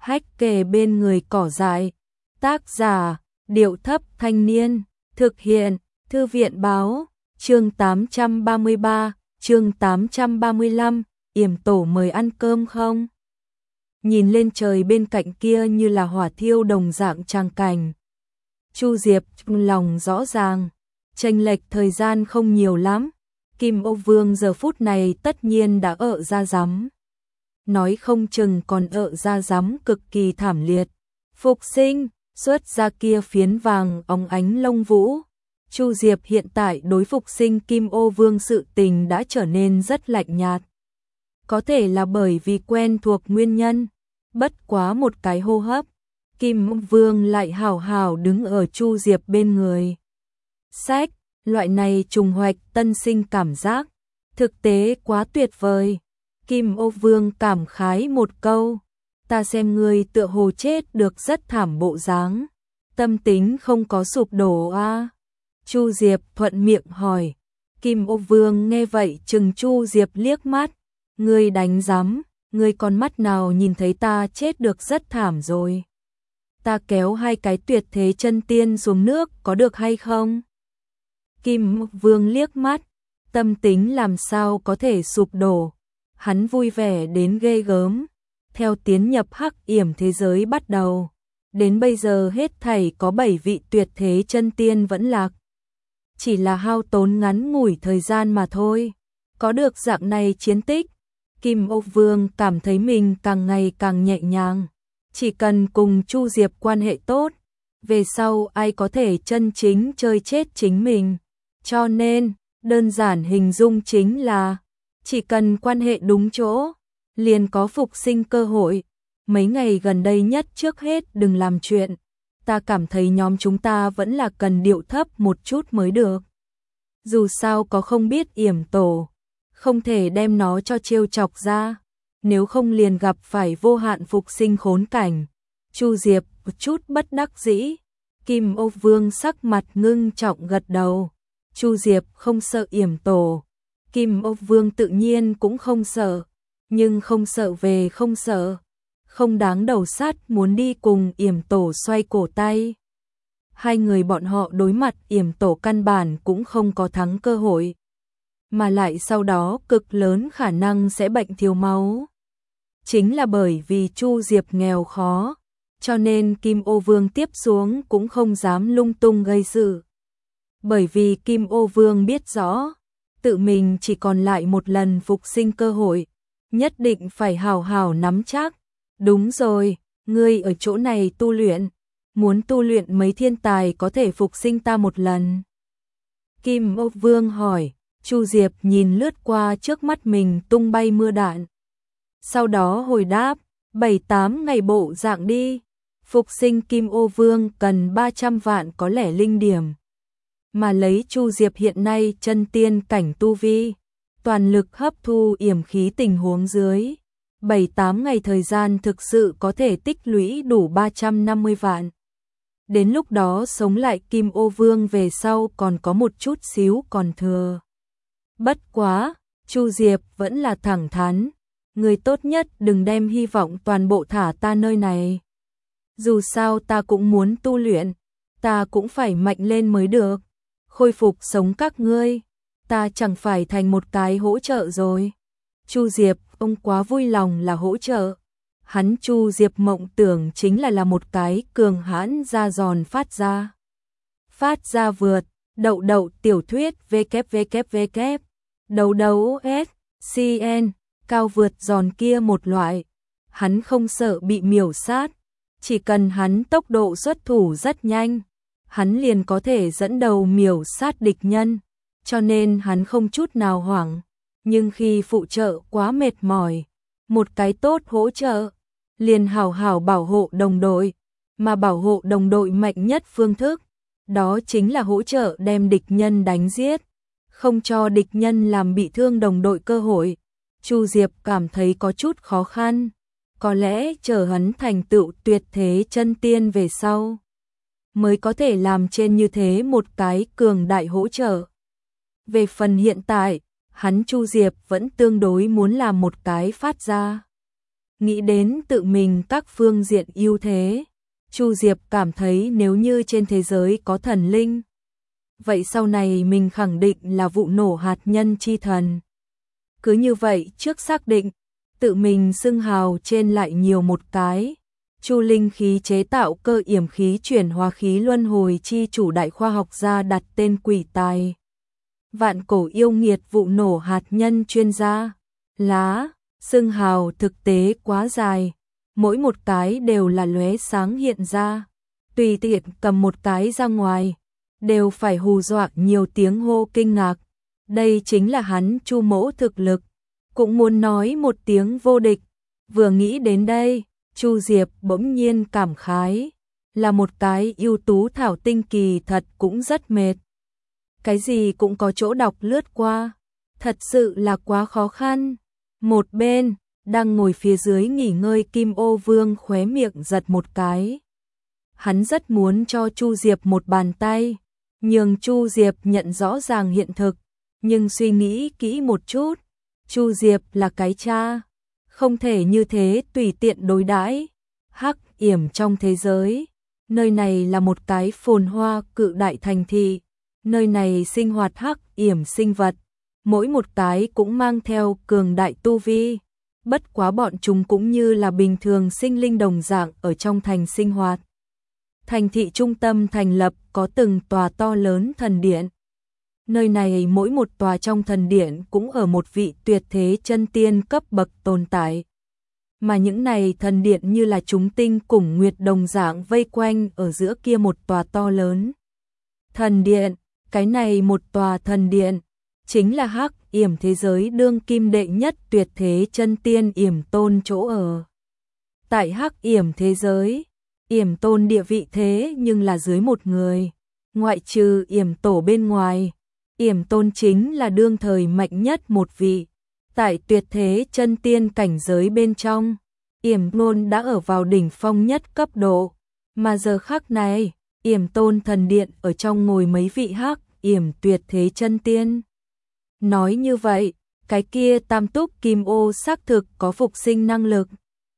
hách kề bên người cỏ dại. Tác giả, Điệu Thấp Thanh Niên. Thực hiện, Thư viện Báo. Chương 833, chương 835, Yểm Tổ mời ăn cơm không? Nhìn lên trời bên cạnh kia như là hỏa thiêu đồng dạng tràng cảnh. Chu Diệp lòng rõ ràng, chênh lệch thời gian không nhiều lắm. Kim Ô Vương giờ phút này tất nhiên đã ợ ra rắm. Nói không chừng còn ợ ra rắm cực kỳ thảm liệt. Phục sinh, xuất ra kia phiến vàng óng ánh lông vũ. Chu Diệp hiện tại đối phục sinh Kim Ô Vương sự tình đã trở nên rất lạnh nhạt. Có thể là bởi vì quen thuộc nguyên nhân. Bất quá một cái hô hấp, Kim Ô Vương lại hào hào đứng ở Chu Diệp bên người. Sách, loại này trùng hoạch tân sinh cảm giác, thực tế quá tuyệt vời. Kim Ô Vương cảm khái một câu, ta xem ngươi tựa hồ chết được rất thảm bộ dáng, tâm tính không có sụp đổ a? Chu Diệp thuận miệng hỏi. Kim Ô Vương nghe vậy chừng Chu Diệp liếc mắt, ngươi đánh rắm, ngươi con mắt nào nhìn thấy ta chết được rất thảm rồi. Ta kéo hai cái tuyệt thế chân tiên xuống nước có được hay không? Kim Ô Vương liếc mắt, tâm tính làm sao có thể sụp đổ. Hắn vui vẻ đến ghê gớm. Theo tiến nhập hắc yểm thế giới bắt đầu, đến bây giờ hết thảy có 7 vị tuyệt thế chân tiên vẫn lạc. Chỉ là hao tốn ngắn ngủi thời gian mà thôi. Có được dạng này chiến tích, Kim Ô Vương cảm thấy mình càng ngày càng nhẹ nhàng. Chỉ cần cùng Chu Diệp quan hệ tốt, về sau ai có thể chân chính chơi chết chính mình. Cho nên, đơn giản hình dung chính là, chỉ cần quan hệ đúng chỗ, liền có phục sinh cơ hội. Mấy ngày gần đây nhất trước hết đừng làm chuyện. Ta cảm thấy nhóm chúng ta vẫn là cần điệu thấp một chút mới được. Dù sao có không biết yểm tổ, không thể đem nó cho trêu chọc ra, nếu không liền gặp phải vô hạn phục sinh khốn cảnh. Chu Diệp một chút bất đắc dĩ. Kim Ô Vương sắc mặt ngưng trọng gật đầu. Chu Diệp không sợ yểm tổ, Kim Ô Vương tự nhiên cũng không sợ, nhưng không sợ về không sợ, không đáng đầu sát muốn đi cùng yểm tổ xoay cổ tay. Hai người bọn họ đối mặt yểm tổ căn bản cũng không có thắng cơ hội, mà lại sau đó cực lớn khả năng sẽ bệnh thiếu máu. Chính là bởi vì Chu Diệp nghèo khó, cho nên Kim Ô Vương tiếp xuống cũng không dám lung tung gây sự. Bởi vì Kim Ô Vương biết rõ, tự mình chỉ còn lại một lần phục sinh cơ hội, nhất định phải hào hào nắm chắc. Đúng rồi, ngươi ở chỗ này tu luyện, muốn tu luyện mấy thiên tài có thể phục sinh ta một lần? Kim Ô Vương hỏi. Chu Diệp nhìn lướt qua trước mắt mình tung bay mưa đạn. Sau đó hồi đáp, 7-8 ngày bộ dạng đi. Phục sinh Kim Ô Vương cần 300 vạn có lẽ linh điểm. Mà lấy Chu Diệp hiện nay chân tiên cảnh tu vi, toàn lực hấp thu yểm khí tình huống dưới, 7-8 ngày thời gian thực sự có thể tích lũy đủ 350 vạn. Đến lúc đó sống lại Kim Ô Vương về sau còn có một chút xíu còn thừa. Bất quá, Chu Diệp vẫn là thẳng thắn, người tốt nhất đừng đem hy vọng toàn bộ thả ta nơi này. Dù sao ta cũng muốn tu luyện, ta cũng phải mạnh lên mới được. Khôi phục sống các ngươi, ta chẳng phải thành một cái hỗ trợ rồi. Chu Diệp, ông quá vui lòng là hỗ trợ. Hắn Chu Diệp mộng tưởng chính là một cái cường hãn da giòn phát ra. Phát ra vượt, đậu đậu tiểu thuyết www. Đầu đầu SCN, cao vượt giòn kia một loại. Hắn không sợ bị miểu sát, chỉ cần hắn tốc độ xuất thủ rất nhanh, hắn liền có thể dẫn đầu miểu sát địch nhân, cho nên hắn không chút nào hoảng. Nhưng khi phụ trợ quá mệt mỏi, một cái tốt hỗ trợ, liền hào hào bảo hộ đồng đội, mà bảo hộ đồng đội mạnh nhất phương thức, đó chính là hỗ trợ đem địch nhân đánh giết, không cho địch nhân làm bị thương đồng đội cơ hội. Chu Diệp cảm thấy có chút khó khăn, có lẽ chờ hắn thành tựu tuyệt thế chân tiên về sau, mới có thể làm trên như thế một cái cường đại hỗ trợ. Về phần hiện tại, hắn Chu Diệp vẫn tương đối muốn làm một cái phát ra. Nghĩ đến tự mình các phương diện ưu thế, Chu Diệp cảm thấy nếu như trên thế giới có thần linh, vậy sau này mình khẳng định là vụ nổ hạt nhân chi thần. Cứ như vậy trước xác định, tự mình xưng hào trên lại nhiều một cái. Chu linh khí chế tạo cơ yểm khí chuyển hóa khí luân hồi chi chủ đại khoa học gia đặt tên quỷ tài. Vạn cổ yêu nghiệt vụ nổ hạt nhân chuyên gia. Lá, xưng hào thực tế quá dài. Mỗi một cái đều là lóe sáng hiện ra. Tùy tiện cầm một cái ra ngoài, đều phải hù dọa nhiều tiếng hô kinh ngạc. Đây chính là hắn Chu mỗ thực lực. Cũng muốn nói một tiếng vô địch. Vừa nghĩ đến đây, Chu Diệp bỗng nhiên cảm khái. Là một cái ưu tú thảo tinh kỳ thật cũng rất mệt. Cái gì cũng có chỗ đọc lướt qua. Thật sự là quá khó khăn. Một bên, đang ngồi phía dưới nghỉ ngơi Kim Ô Vương khóe miệng giật một cái. Hắn rất muốn cho Chu Diệp một bàn tay, nhưng Chu Diệp nhận rõ ràng hiện thực, nhưng suy nghĩ kỹ một chút, Chu Diệp là cái cha, không thể như thế tùy tiện đối đãi. Hắc yểm trong thế giới, nơi này là một cái phồn hoa cự đại thành thị, nơi này sinh hoạt hắc yểm sinh vật, mỗi một cái cũng mang theo cường đại tu vi. Bất quá bọn chúng cũng như là bình thường sinh linh đồng dạng ở trong thành sinh hoạt. Thành thị trung tâm thành lập có từng tòa to lớn thần điện. Nơi này mỗi một tòa trong thần điện cũng ở một vị tuyệt thế chân tiên cấp bậc tồn tại. Mà những này thần điện như là chúng tinh cùng nguyệt đồng dạng vây quanh ở giữa kia một tòa to lớn thần điện. Cái này một tòa thần điện chính là hắc yểm thế giới đương kim đệ nhất tuyệt thế chân tiên Yểm Tôn chỗ ở. Tại hắc yểm thế giới, Yểm Tôn địa vị thế nhưng là dưới một người, ngoại trừ Yểm Tổ bên ngoài, Yểm Tôn chính là đương thời mạnh nhất một vị. Tại tuyệt thế chân tiên cảnh giới bên trong, Yểm Tôn đã ở vào đỉnh phong nhất cấp độ, mà giờ khắc này, Yểm Tôn thần điện ở trong ngồi mấy vị hắc yểm tuyệt thế chân tiên. Nói như vậy, cái kia tam túc kim ô xác thực có phục sinh năng lực.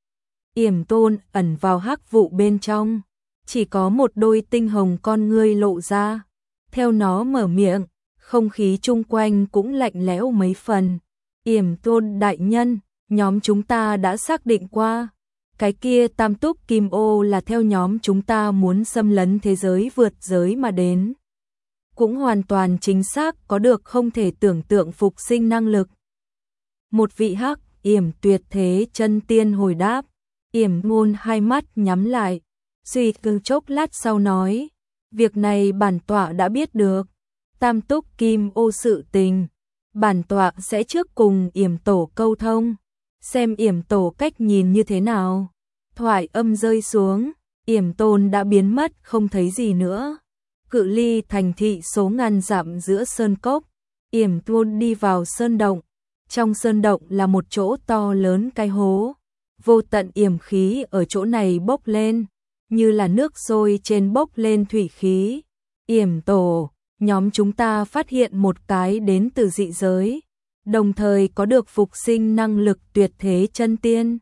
Yểm Tôn ẩn vào hắc vụ bên trong, chỉ có một đôi tinh hồng con ngươi lộ ra. Theo nó mở miệng, không khí chung quanh cũng lạnh lẽo mấy phần. Yểm Tôn đại nhân, nhóm chúng ta đã xác định qua. Cái kia tam túc kim ô là theo nhóm chúng ta muốn xâm lấn thế giới vượt giới mà đến. Cũng hoàn toàn chính xác có được không thể tưởng tượng phục sinh năng lực. Một vị hắc yểm tuyệt thế chân tiên hồi đáp. Yểm Ngôn hai mắt nhắm lại, suy tư chốc lát sau nói, việc này bản tọa đã biết được. Tam túc kim ô sự tình, bản tọa sẽ trước cùng Yểm Tổ câu thông, xem Yểm Tổ cách nhìn như thế nào. Thoại âm rơi xuống, Yểm Tôn đã biến mất không thấy gì nữa. Cự ly thành thị số ngàn dặm giữa sơn cốc, Yểm Tôn đi vào sơn động. Trong sơn động là một chỗ to lớn cái hố. Vô tận yểm khí ở chỗ này bốc lên, như là nước sôi trên bốc lên thủy khí. Yểm Tổ, nhóm chúng ta phát hiện một cái đến từ dị giới, đồng thời có được phục sinh năng lực tuyệt thế chân tiên.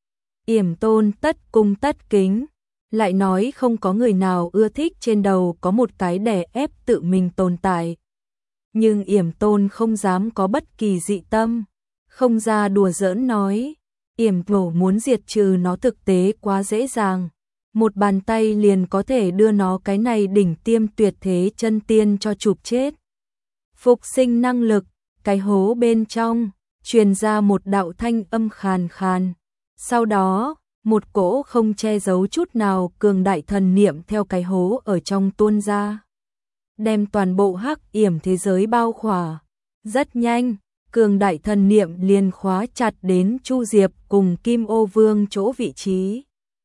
Yểm Tôn tất cung tất kính, lại nói không có người nào ưa thích trên đầu có một cái đè ép tự mình tồn tại. Nhưng Yểm Tôn không dám có bất kỳ dị tâm, không ra đùa giỡn nói. Yểm Tổ muốn diệt trừ nó thực tế quá dễ dàng, một bàn tay liền có thể đưa nó cái này đỉnh tiêm tuyệt thế chân tiên cho chụp chết. Phục sinh năng lực, cái hố bên trong truyền ra một đạo thanh âm khàn khàn. Sau đó, một cỗ không che giấu chút nào cường đại thần niệm theo cái hố ở trong tuôn ra, đem toàn bộ hắc yểm thế giới bao khỏa. Rất nhanh, cường đại thần niệm liền khóa chặt đến Chu Diệp cùng Kim Ô Vương chỗ vị trí.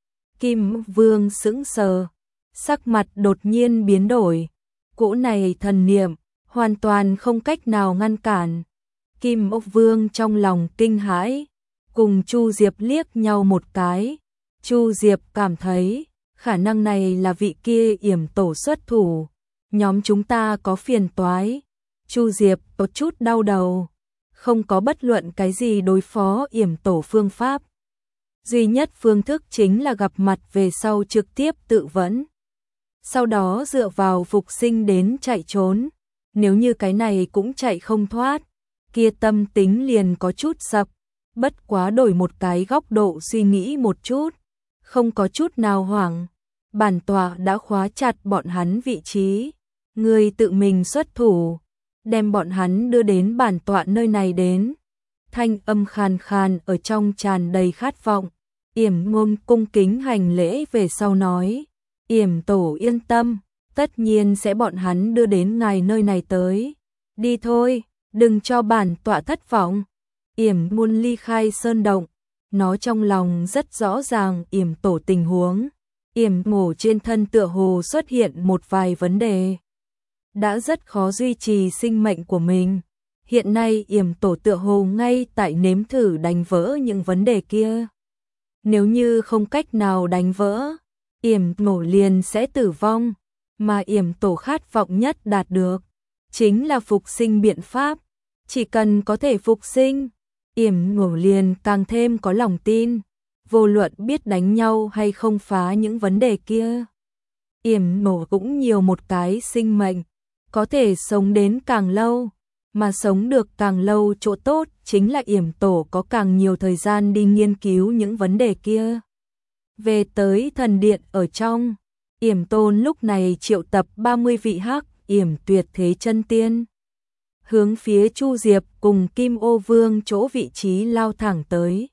Kim Vương sững sờ, sắc mặt đột nhiên biến đổi. Cỗ này thần niệm hoàn toàn không cách nào ngăn cản. Kim Ô Vương trong lòng kinh hãi, cùng Chu Diệp liếc nhau một cái. Chu Diệp cảm thấy khả năng này là vị kia Yểm Tổ xuất thủ, nhóm chúng ta có phiền toái. Chu Diệp có chút đau đầu, không có bất luận cái gì đối phó Yểm Tổ phương pháp. Duy nhất phương thức chính là gặp mặt về sau trực tiếp tự vẫn. Sau đó dựa vào phục sinh đến chạy trốn. Nếu như cái này cũng chạy không thoát, kia tâm tính liền có chút sập. Bất quá đổi một cái góc độ suy nghĩ một chút, không có chút nào hoảng. Bản tọa đã khóa chặt bọn hắn vị trí. Người tự mình xuất thủ, đem bọn hắn đưa đến bản tọa nơi này đến. Thanh âm khàn khàn ở trong tràn đầy khát vọng. Yểm Ngôn cung kính hành lễ về sau nói, Yểm tổ yên tâm, tất nhiên sẽ bọn hắn đưa đến ngài nơi này tới. Đi thôi, đừng cho bản tọa thất vọng. Yểm Ngôn ly khai sơn động, nó trong lòng rất rõ ràng Yểm tổ tình huống. Yểm Ngổ trên thân tựa hồ xuất hiện một vài vấn đề, đã rất khó duy trì sinh mệnh của mình. Hiện nay Yểm tổ tựa hồ ngay tại nếm thử đánh vỡ những vấn đề kia. Nếu như không cách nào đánh vỡ, Yểm Ngổ liền sẽ tử vong, mà Yểm tổ khát vọng nhất đạt được chính là phục sinh biện pháp. Chỉ cần có thể phục sinh, Yểm Ngổ liền càng thêm có lòng tin, vô luận biết đánh nhau hay không phá những vấn đề kia. Yểm Ngổ cũng nhiều một cái sinh mệnh, có thể sống đến càng lâu, mà sống được càng lâu chỗ tốt chính là Yểm tổ có càng nhiều thời gian đi nghiên cứu những vấn đề kia. Về tới thần điện ở trong, Yểm Tôn lúc này triệu tập 30 vị hắc Yểm tuyệt thế chân tiên, hướng phía Chu Diệp cùng Kim Ô Vương chỗ vị trí lao thẳng tới.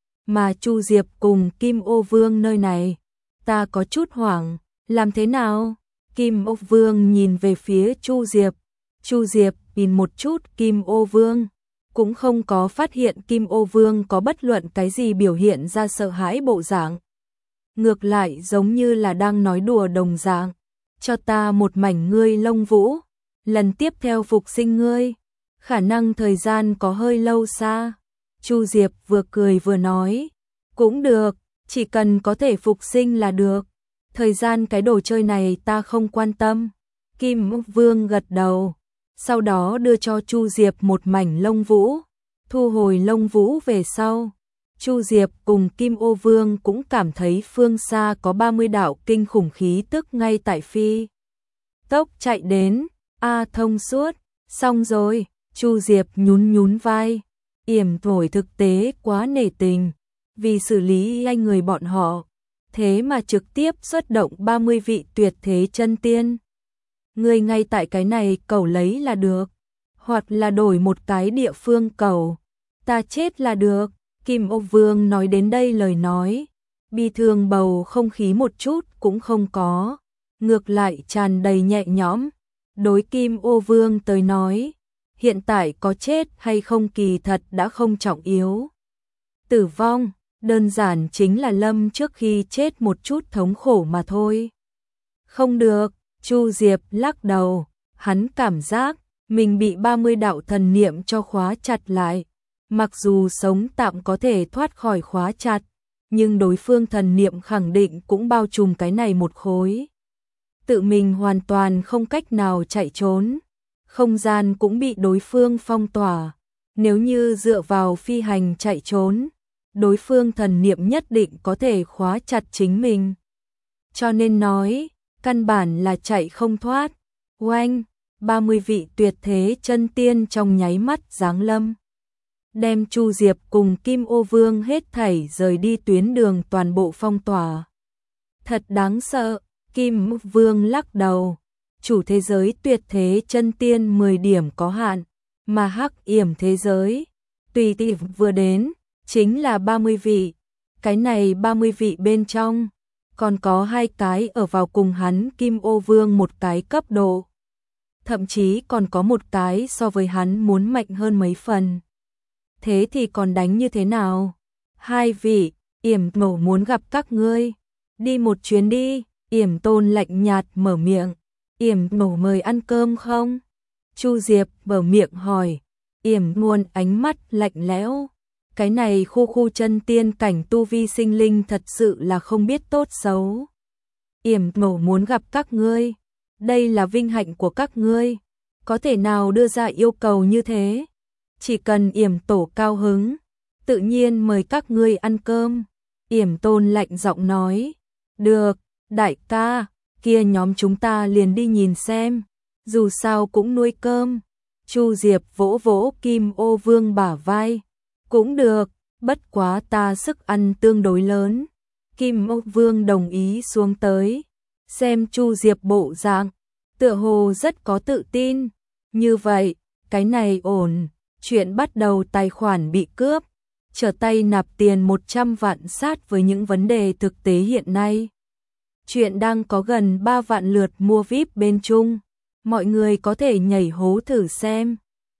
Mà Chu Diệp cùng Kim Ô Vương nơi này, ta có chút hoảng, làm thế nào? Kim Ô Vương nhìn về phía Chu Diệp. Chu Diệp nhìn một chút Kim Ô Vương, cũng không có phát hiện Kim Ô Vương có bất luận cái gì biểu hiện ra sợ hãi bộ dạng. Ngược lại giống như là đang nói đùa đồng dạng. Cho ta một mảnh ngươi lông vũ, lần tiếp theo phục sinh ngươi, khả năng thời gian có hơi lâu xa. Chu Diệp vừa cười vừa nói, cũng được, chỉ cần có thể phục sinh là được. Thời gian cái đồ chơi này ta không quan tâm. Kim Ô Vương gật đầu, sau đó đưa cho Chu Diệp một mảnh lông vũ, thu hồi lông vũ về sau. Chu Diệp cùng Kim Ô Vương cũng cảm thấy phương xa có 30 đạo kinh khủng khí tức ngay tại phi tốc chạy đến. Thông suốt, xong rồi. Chu Diệp nhún nhún vai, Yểm Thổi thực tế quá nể tình, vì xử lý anh người bọn họ, thế mà trực tiếp xuất động 30 vị tuyệt thế chân tiên. Người ngay tại cái này cầu lấy là được, hoặc là đổi một cái địa phương cầu, ta chết là được. Kim Ô Vương nói đến đây lời nói, bi thương bầu không khí một chút cũng không có, ngược lại tràn đầy nhẹ nhõm. Đối Kim Ô Vương tới nói, hiện tại có chết hay không kỳ thật đã không trọng yếu. Tử vong, đơn giản chính là lâm trước khi chết một chút thống khổ mà thôi. Không được, Chu Diệp lắc đầu, hắn cảm giác mình bị 30 đạo thần niệm cho khóa chặt lại. Mặc dù sống tạm có thể thoát khỏi khóa chặt, nhưng đối phương thần niệm khẳng định cũng bao trùm cái này một khối. Tự mình hoàn toàn không cách nào chạy trốn, không gian cũng bị đối phương phong tỏa. Nếu như dựa vào phi hành chạy trốn, đối phương thần niệm nhất định có thể khóa chặt chính mình. Cho nên nói, căn bản là chạy không thoát. Oanh, 30 vị tuyệt thế chân tiên trong nháy mắt giáng lâm, đem Chu Diệp cùng Kim Ô Vương hết thảy rời đi tuyến đường toàn bộ phong tỏa. Thật đáng sợ. Kim Ô Vương lắc đầu, chủ thế giới tuyệt thế chân tiên 10 điểm có hạn, mà hắc yểm thế giới tùy tiện vừa đến chính là 30 vị. Cái này 30 vị bên trong còn có 2 cái ở vào cùng hắn Kim Ô Vương một cái cấp độ, thậm chí còn có một cái so với hắn muốn mạnh hơn mấy phần. Thế thì còn đánh như thế nào? 2 vị, Yểm Ngổ muốn gặp các ngươi, đi một chuyến đi. Yểm Tôn lạnh nhạt mở miệng, Yểm Ngổ mời ăn cơm không? Chu Diệp mở miệng hỏi. Yểm Ngôn ánh mắt lạnh lẽo, cái này khu chân tiên cảnh tu vi sinh linh thật sự là không biết tốt xấu. Yểm Ngổ muốn gặp các ngươi, đây là vinh hạnh của các ngươi, có thể nào đưa ra yêu cầu như thế? Chỉ cần Yểm tổ cao hứng, tự nhiên mời các ngươi ăn cơm. Yểm Tôn lạnh giọng nói, được, đại ca, kia nhóm chúng ta liền đi nhìn xem, dù sao cũng nuôi cơm. Chu Diệp vỗ vỗ Kim Ô Vương bả vai, cũng được, bất quá ta sức ăn tương đối lớn. Kim Ô Vương đồng ý xuống tới, xem Chu Diệp bộ dạng, tựa hồ rất có tự tin. Như vậy, cái này ổn, chuyện bắt đầu tài khoản bị cướp, trở tay nạp tiền 100 vạn sát với những vấn đề thực tế hiện nay. Chuyện đang có gần 3 vạn lượt mua VIP bên Trung, mọi người có thể nhảy hố thử xem.